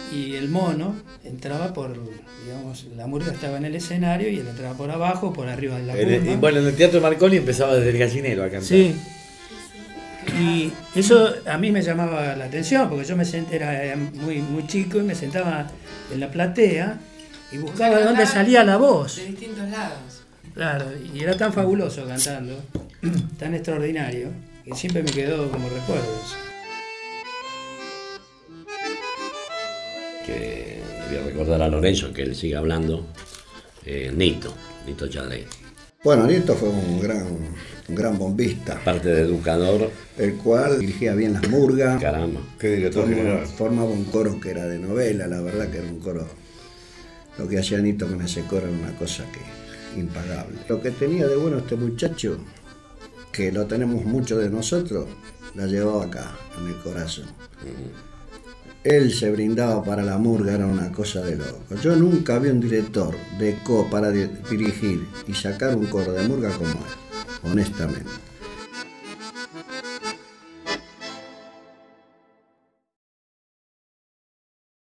y el mono entraba por, digamos, la murga estaba en el escenario y él entraba por abajo, por arriba de la curva. Y bueno, en el Teatro Marconi empezaba desde el gallinero a cantar. Sí. Y eso a mí me llamaba la atención, porque yo era muy chico y me sentaba en la platea y buscaba de dónde salía la voz. De distintos lados. Claro, y era tan fabuloso cantando, tan extraordinario, que siempre me quedó como recuerdo eso. Que le voy a recordar a Lorenzo que él sigue hablando. Nito Chadré. Bueno, Nito fue un gran bombista. Aparte de educador. El cual dirigía bien las murgas. Caramba. Qué director general. Formaba un coro que era de novela, la verdad que era un coro. Lo que hacía Nito con ese coro era una cosa que impagable. Lo que tenía de bueno este muchacho, que lo tenemos mucho de nosotros, la llevaba acá, en el corazón. Él se brindaba para la murga, era una cosa de loco. Yo nunca vi un director para dirigir y sacar un coro de murga como él, honestamente.